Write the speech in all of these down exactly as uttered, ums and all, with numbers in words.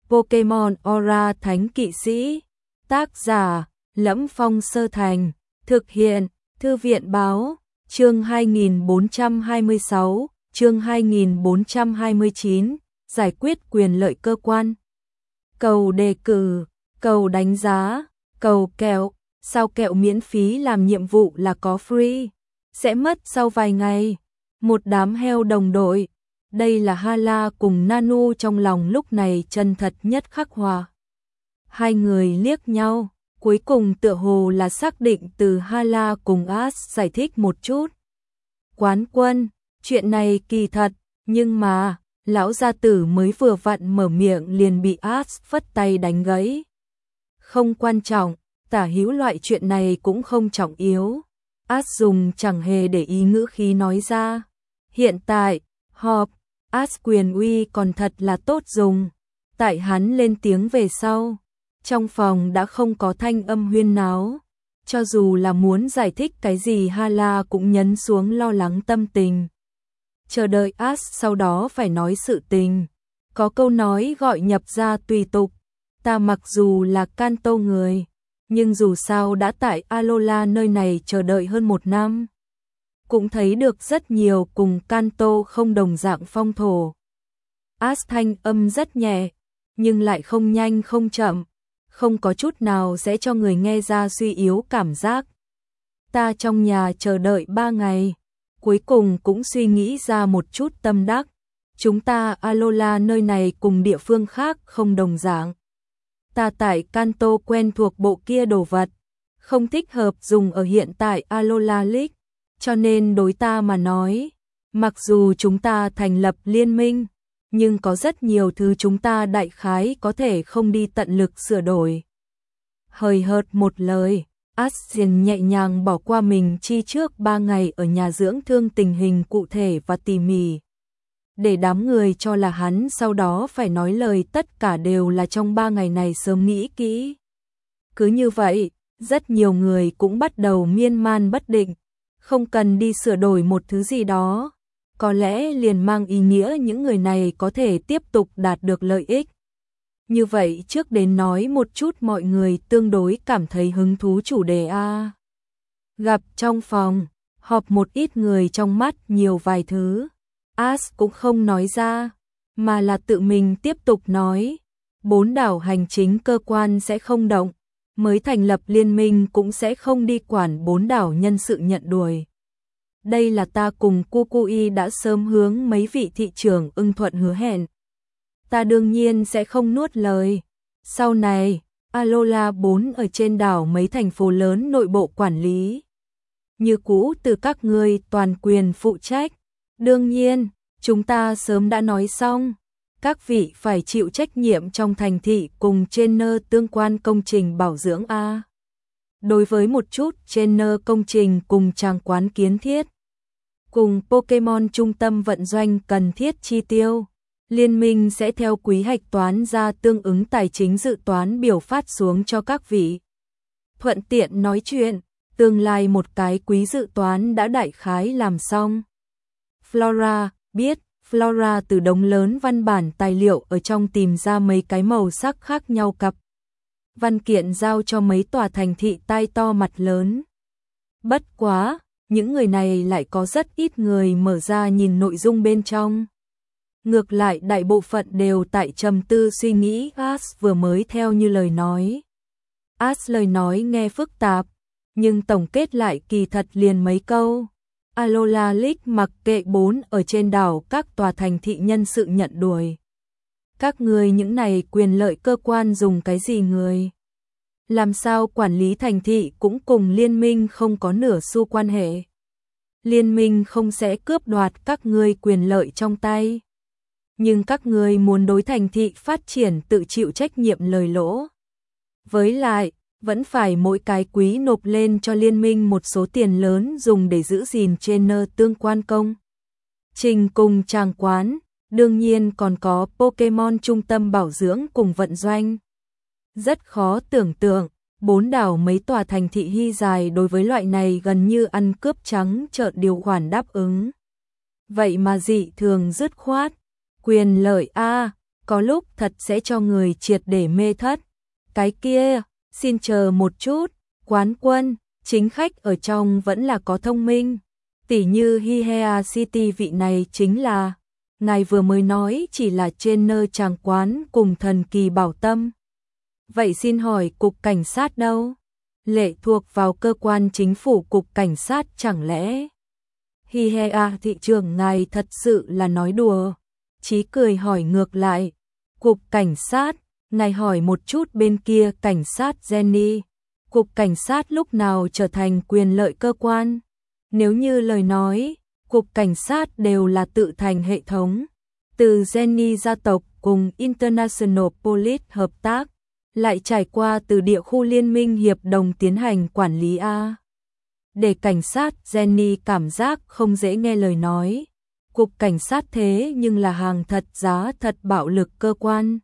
Pokemon Aura Thánh Kỵ Sĩ. Tác giả: Lẫm Phong Sơ Thành. Thực hiện: Thư viện báo. Chương hai nghìn bốn trăm hai mươi sáu, chương hai nghìn bốn trăm hai mươi chín, giải quyết quyền lợi cơ quan. Cầu đề cử, cầu đánh giá, cầu kẹo, sao kẹo miễn phí làm nhiệm vụ là có free, sẽ mất sau vài ngày. Một đám heo đồng đội. Đây là Hala cùng Nanu trong lòng lúc này chân thật nhất khắc hòa. Hai người liếc nhau, cuối cùng tựa hồ là xác định từ Hala cùng Ash giải thích một chút. Quán quân, chuyện này kỳ thật, nhưng mà, lão gia tử mới vừa vặn mở miệng liền bị Ash phất tay đánh gãy. Không quan trọng, tả hữu loại chuyện này cũng không trọng yếu. Ash dùng chẳng hề để ý ngữ khí nói ra. Hiện tại, họp, Ash quyền uy còn thật là tốt dùng. Tại hắn lên tiếng về sau, trong phòng đã không có thanh âm huyên náo. Cho dù là muốn giải thích cái gì Hala cũng nhấn xuống lo lắng tâm tình. Chờ đợi Ash sau đó phải nói sự tình. Có câu nói gọi nhập ra tùy tục. Ta mặc dù là Kanto người, nhưng dù sao đã tại Alola nơi này chờ đợi hơn một năm. Cũng thấy được rất nhiều cùng Kanto không đồng dạng phong thổ. Ash thanh âm rất nhẹ, nhưng lại không nhanh không chậm, không có chút nào sẽ cho người nghe ra suy yếu cảm giác. Ta trong nhà chờ đợi ba ngày, cuối cùng cũng suy nghĩ ra một chút tâm đắc. Chúng ta Alola nơi này cùng địa phương khác không đồng dạng. Ta tại Kanto quen thuộc bộ kia đồ vật, không thích hợp dùng ở hiện tại Alola League, cho nên đối ta mà nói, mặc dù chúng ta thành lập liên minh, nhưng có rất nhiều thứ chúng ta đại khái có thể không đi tận lực sửa đổi. Hời hợt một lời, Asien nhẹ nhàng bỏ qua mình chi trước ba ngày ở nhà dưỡng thương tình hình cụ thể và tỉ mỉ. Để đám người cho là hắn sau đó phải nói lời tất cả đều là trong ba ngày này sớm nghĩ kỹ. Cứ như vậy, rất nhiều người cũng bắt đầu miên man bất định, không cần đi sửa đổi một thứ gì đó. Có lẽ liền mang ý nghĩa những người này có thể tiếp tục đạt được lợi ích. Như vậy trước đến nói một chút mọi người tương đối cảm thấy hứng thú chủ đề A. Gặp trong phòng, họp một ít người trong mắt nhiều vài thứ. Ash cũng không nói ra, mà là tự mình tiếp tục nói. Bốn đảo hành chính cơ quan sẽ không động, mới thành lập liên minh cũng sẽ không đi quản bốn đảo nhân sự nhận đuổi. Đây là ta cùng Kukui đã sớm hướng mấy vị thị trưởng ưng thuận hứa hẹn. Ta đương nhiên sẽ không nuốt lời. Sau này, Alola bốn ở trên đảo mấy thành phố lớn nội bộ quản lý. Như cũ từ các ngươi toàn quyền phụ trách. Đương nhiên, chúng ta sớm đã nói xong. Các vị phải chịu trách nhiệm trong thành thị cùng trainer tương quan công trình bảo dưỡng A. Đối với một chút trainer công trình cùng trang quán kiến thiết, cùng Pokemon trung tâm vận doanh cần thiết chi tiêu, liên minh sẽ theo quý hạch toán ra tương ứng tài chính dự toán biểu phát xuống cho các vị. Thuận tiện nói chuyện, tương lai một cái quý dự toán đã đại khái làm xong. Flora biết, Flora từ đống lớn văn bản tài liệu ở trong tìm ra mấy cái màu sắc khác nhau cặp. Văn kiện giao cho mấy tòa thành thị tai to mặt lớn. Bất quá, những người này lại có rất ít người mở ra nhìn nội dung bên trong. Ngược lại đại bộ phận đều tại trầm tư suy nghĩ. Ash vừa mới theo như lời nói. Ash lời nói nghe phức tạp, nhưng tổng kết lại kỳ thật liền mấy câu. Alola League mặc kệ bốn ở trên đảo các tòa thành thị nhân sự nhận đuổi. Các người những này quyền lợi cơ quan dùng cái gì người? Làm sao quản lý thành thị cũng cùng liên minh không có nửa xu quan hệ. Liên minh không sẽ cướp đoạt các ngươi quyền lợi trong tay. Nhưng các ngươi muốn đối thành thị phát triển tự chịu trách nhiệm lời lỗ. Với lại, vẫn phải mỗi cái quý nộp lên cho liên minh một số tiền lớn dùng để giữ gìn trainer tương quan công trình cùng trang quán, đương nhiên còn có Pokemon trung tâm bảo dưỡng cùng vận doanh. Rất khó tưởng tượng, bốn đảo mấy tòa thành thị hy dài đối với loại này gần như ăn cướp trắng trợn điều khoản đáp ứng. Vậy mà dị thường dứt khoát, quyền lợi A, có lúc thật sẽ cho người triệt để mê thất. Cái kia, xin chờ một chút, quán quân, chính khách ở trong vẫn là có thông minh. Tỉ như Hihea City vị này chính là, ngài vừa mới nói chỉ là trên nơi tràng quán cùng thần kỳ bảo tâm. Vậy xin hỏi cục cảnh sát đâu? Lệ thuộc vào cơ quan chính phủ cục cảnh sát chẳng lẽ? Hihea thị trưởng ngài thật sự là nói đùa. Chí cười hỏi ngược lại. Cục cảnh sát, ngài hỏi một chút bên kia cảnh sát Jenny. Cục cảnh sát lúc nào trở thành quyền lợi cơ quan? Nếu như lời nói, cục cảnh sát đều là tự thành hệ thống. Từ Jenny gia tộc cùng International Police hợp tác, lại trải qua từ địa khu liên minh hiệp đồng tiến hành quản lý A. Để cảnh sát Jenny cảm giác không dễ nghe lời nói. Cục cảnh sát thế nhưng là hàng thật giá thật bạo lực cơ quan.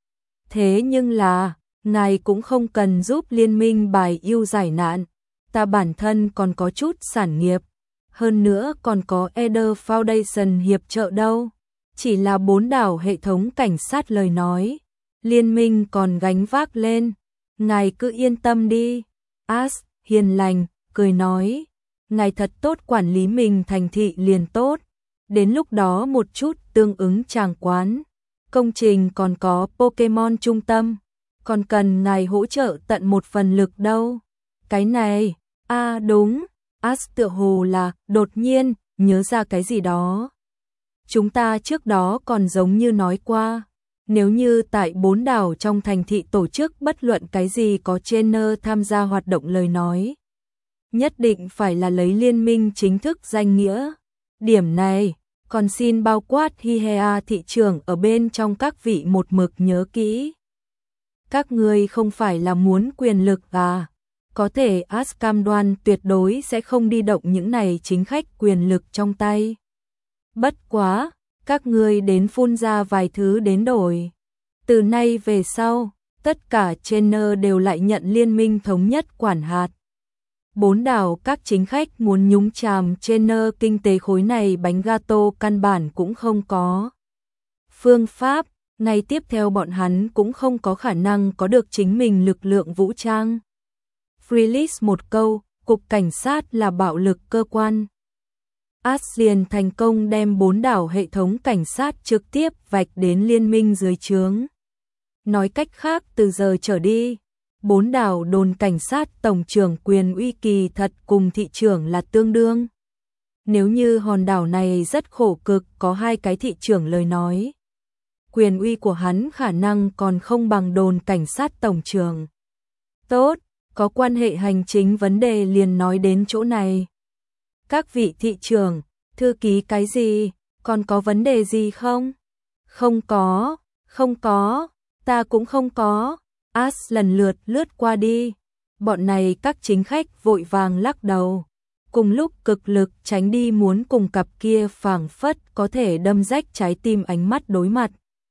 Thế nhưng là, ngài cũng không cần giúp liên minh bài yêu giải nạn. Ta bản thân còn có chút sản nghiệp. Hơn nữa còn có Eder Foundation hiệp trợ đâu. Chỉ là bốn đảo hệ thống cảnh sát lời nói. Liên minh còn gánh vác lên. Ngài cứ yên tâm đi. As, hiền lành, cười nói. Ngài thật tốt quản lý mình thành thị liền tốt. Đến lúc đó một chút tương ứng tràng quán. Công trình còn có Pokemon trung tâm. Còn cần ngài hỗ trợ tận một phần lực đâu. Cái này, à đúng. As tựa hồ là đột nhiên nhớ ra cái gì đó. Chúng ta trước đó còn giống như nói qua. Nếu như tại bốn đảo trong thành thị tổ chức bất luận cái gì có trainer tham gia hoạt động lời nói. Nhất định phải là lấy liên minh chính thức danh nghĩa. Điểm này, còn xin bao quát Hihea thị trường ở bên trong các vị một mực nhớ kỹ. Các ngươi không phải là muốn quyền lực à? Có thể As cam đoan tuyệt đối sẽ không đi động những này chính khách quyền lực trong tay. Bất quá, các ngươi đến phun ra vài thứ đến đổi. Từ nay về sau, tất cả trainer đều lại nhận liên minh thống nhất quản hạt. Bốn đảo các chính khách muốn nhúng chàm trainer kinh tế khối này bánh gato căn bản cũng không có. Phương pháp, ngay tiếp theo bọn hắn cũng không có khả năng có được chính mình lực lượng vũ trang. Freelist một câu, cục cảnh sát là bạo lực cơ quan. As liền thành công đem bốn đảo hệ thống cảnh sát trực tiếp vạch đến liên minh dưới trướng. Nói cách khác từ giờ trở đi, bốn đảo đồn cảnh sát tổng trưởng quyền uy kỳ thật cùng thị trưởng là tương đương. Nếu như hòn đảo này rất khổ cực có hai cái thị trưởng lời nói. Quyền uy của hắn khả năng còn không bằng đồn cảnh sát tổng trưởng. Tốt, có quan hệ hành chính vấn đề liền nói đến chỗ này. Các vị thị trưởng, thư ký cái gì, còn có vấn đề gì không? Không có, không có, ta cũng không có. As lần lượt lướt qua đi. Bọn này các chính khách vội vàng lắc đầu. Cùng lúc cực lực tránh đi muốn cùng cặp kia phảng phất có thể đâm rách trái tim ánh mắt đối mặt.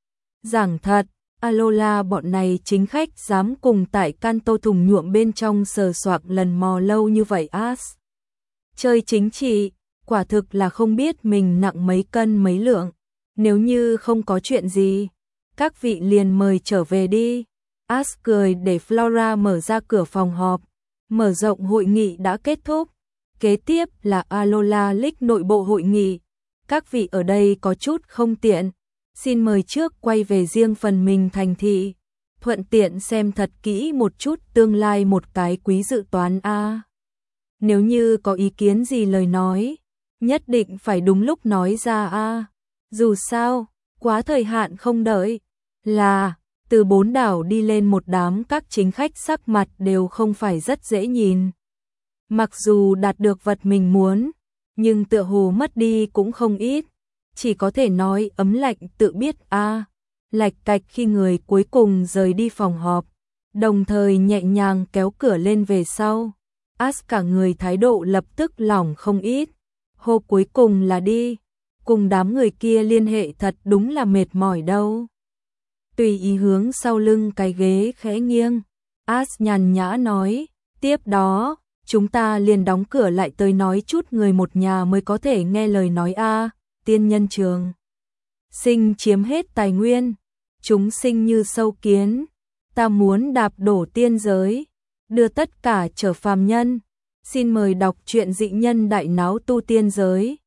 Giảng thật, Alola bọn này chính khách dám cùng tại Kanto thùng nhuộm bên trong sờ soạc lần mò lâu như vậy As. Chơi chính trị, quả thực là không biết mình nặng mấy cân mấy lượng. Nếu như không có chuyện gì, các vị liền mời trở về đi. As cười để Flora mở ra cửa phòng họp. Mở rộng hội nghị đã kết thúc. Kế tiếp là Alola League nội bộ hội nghị. Các vị ở đây có chút không tiện. Xin mời trước quay về riêng phần mình thành thị. Thuận tiện xem thật kỹ một chút tương lai một cái quý dự toán A. Nếu như có ý kiến gì lời nói, nhất định phải đúng lúc nói ra A. Dù sao, quá thời hạn không đợi. Là, từ bốn đảo đi lên một đám các chính khách sắc mặt đều không phải rất dễ nhìn. Mặc dù đạt được vật mình muốn, nhưng tựa hồ mất đi cũng không ít. Chỉ có thể nói ấm lạnh tự biết a à, lạch cạch khi người cuối cùng rời đi phòng họp, đồng thời nhẹ nhàng kéo cửa lên về sau. As cả người thái độ lập tức lỏng không ít. Hô cuối cùng là đi, cùng đám người kia liên hệ thật đúng là mệt mỏi đâu. Tùy ý hướng sau lưng cái ghế khẽ nghiêng, As nhàn nhã nói, tiếp đó, chúng ta liền đóng cửa lại tới nói chút người một nhà mới có thể nghe lời nói a. Tiên nhân trường sinh chiếm hết tài nguyên, chúng sinh như sâu kiến, ta muốn đạp đổ tiên giới, đưa tất cả trở phàm nhân. Xin mời đọc truyện Dị Nhân Đại Náo Tu Tiên Giới.